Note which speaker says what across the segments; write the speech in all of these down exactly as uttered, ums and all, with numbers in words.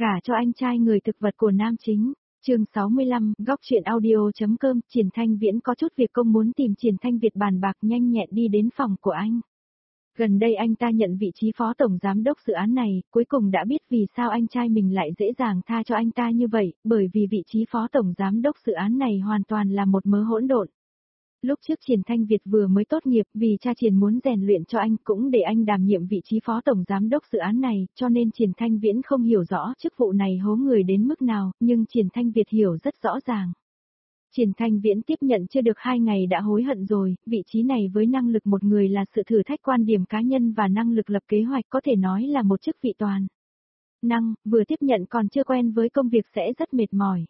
Speaker 1: Gả cho anh trai người thực vật của nam chính. Chương sáu mươi lăm, góc truyện audio.com, Triển Thanh Viễn có chút việc công muốn tìm Triển Thanh Việt bàn bạc, nhanh nhẹn đi đến phòng của anh. Gần đây anh ta nhận vị trí phó tổng giám đốc dự án này, cuối cùng đã biết vì sao anh trai mình lại dễ dàng tha cho anh ta như vậy, bởi vì vị trí phó tổng giám đốc dự án này hoàn toàn là một mớ hỗn độn. Lúc trước Triển Thanh Việt vừa mới tốt nghiệp, vì cha Triển muốn rèn luyện cho anh cũng để anh đảm nhiệm vị trí phó tổng giám đốc dự án này, cho nên Triển Thanh Viễn không hiểu rõ chức vụ này hố người đến mức nào, nhưng Triển Thanh Việt hiểu rất rõ ràng. Triển Thanh Viễn tiếp nhận chưa được hai ngày đã hối hận rồi, vị trí này với năng lực một người là sự thử thách quan điểm cá nhân và năng lực lập kế hoạch, có thể nói là một chức vị toàn năng, vừa tiếp nhận còn chưa quen với công việc sẽ rất mệt mỏi.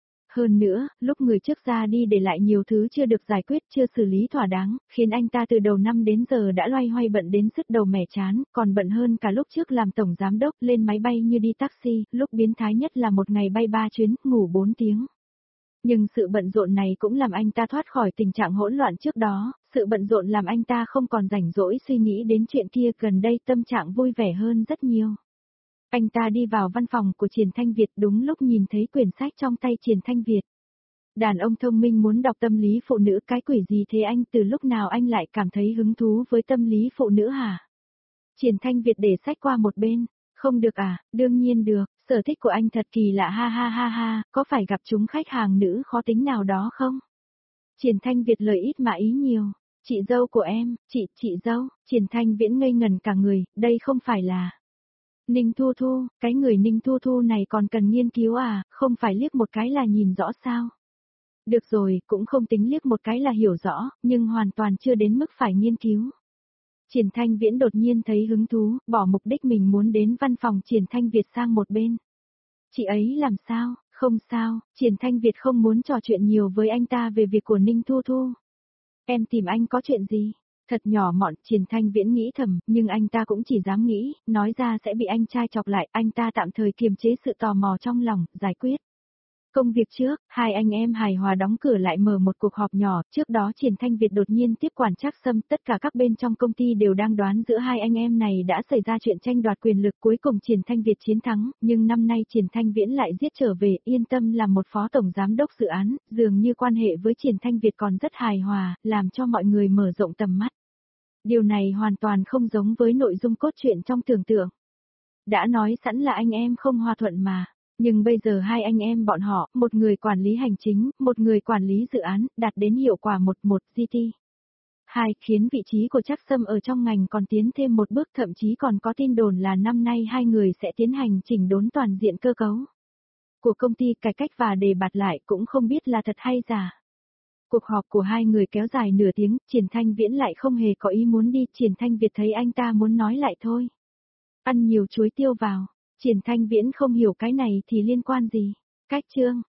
Speaker 1: Hơn nữa, lúc người trước ra đi để lại nhiều thứ chưa được giải quyết, chưa xử lý thỏa đáng, khiến anh ta từ đầu năm đến giờ đã loay hoay bận đến sứt đầu mẻ chán, còn bận hơn cả lúc trước làm tổng giám đốc, lên máy bay như đi taxi, lúc biến thái nhất là một ngày bay ba chuyến, ngủ bốn tiếng. Nhưng sự bận rộn này cũng làm anh ta thoát khỏi tình trạng hỗn loạn trước đó, sự bận rộn làm anh ta không còn rảnh rỗi suy nghĩ đến chuyện kia, gần đây tâm trạng vui vẻ hơn rất nhiều. Anh ta đi vào văn phòng của Triển Thanh Việt đúng lúc nhìn thấy quyển sách trong tay Triển Thanh Việt. Đàn ông thông minh muốn đọc tâm lý phụ nữ, cái quỷ gì thế anh, từ lúc nào anh lại cảm thấy hứng thú với tâm lý phụ nữ hả? Triển Thanh Việt để sách qua một bên, không được à, đương nhiên được, sở thích của anh thật kỳ lạ ha ha ha ha, có phải gặp chúng khách hàng nữ khó tính nào đó không? Triển Thanh Việt lời ít mà ý nhiều, chị dâu của em, chị, chị dâu, Triển Thanh Viễn ngây ngần cả người, đây không phải là... Ninh Thu Thu, cái người Ninh Thu Thu này còn cần nghiên cứu à, không phải liếc một cái là nhìn rõ sao? Được rồi, cũng không tính liếc một cái là hiểu rõ, nhưng hoàn toàn chưa đến mức phải nghiên cứu. Triển Thanh Viễn đột nhiên thấy hứng thú, bỏ mục đích mình muốn đến văn phòng Triển Thanh Việt sang một bên. Chị ấy làm sao? Không sao, Triển Thanh Việt không muốn trò chuyện nhiều với anh ta về việc của Ninh Thu Thu. Em tìm anh có chuyện gì? Thật nhỏ mọn, Triển Thanh Viễn nghĩ thầm, nhưng anh ta cũng chỉ dám nghĩ, nói ra sẽ bị anh trai chọc lại, anh ta tạm thời kiềm chế sự tò mò trong lòng, giải quyết. Công việc trước, hai anh em hài hòa đóng cửa lại mở một cuộc họp nhỏ, trước đó Triển Thanh Việt đột nhiên tiếp quản Trác Sâm, tất cả các bên trong công ty đều đang đoán giữa hai anh em này đã xảy ra chuyện tranh đoạt quyền lực, cuối cùng Triển Thanh Việt chiến thắng, nhưng năm nay Triển Thanh Viễn lại giết trở về, yên tâm làm một phó tổng giám đốc dự án, dường như quan hệ với Triển Thanh Việt còn rất hài hòa, làm cho mọi người mở rộng tầm mắt. Điều này hoàn toàn không giống với nội dung cốt truyện trong tưởng tượng. Đã nói sẵn là anh em không hòa thuận mà. Nhưng bây giờ hai anh em bọn họ, một người quản lý hành chính, một người quản lý dự án, đạt đến hiệu quả một một giê tê. Hai, khiến vị trí của Trác Sâm ở trong ngành còn tiến thêm một bước, thậm chí còn có tin đồn là năm nay hai người sẽ tiến hành chỉnh đốn toàn diện cơ cấu của công ty, cải cách và đề bạt lại, cũng không biết là thật hay giả. Cuộc họp của hai người kéo dài nửa tiếng, Triển Thanh Viễn lại không hề có ý muốn đi, Triển Thanh Việt thấy anh ta muốn nói lại thôi. Ăn nhiều chuối tiêu vào, Triển Thanh Viễn không hiểu cái này thì liên quan gì. Cách chương,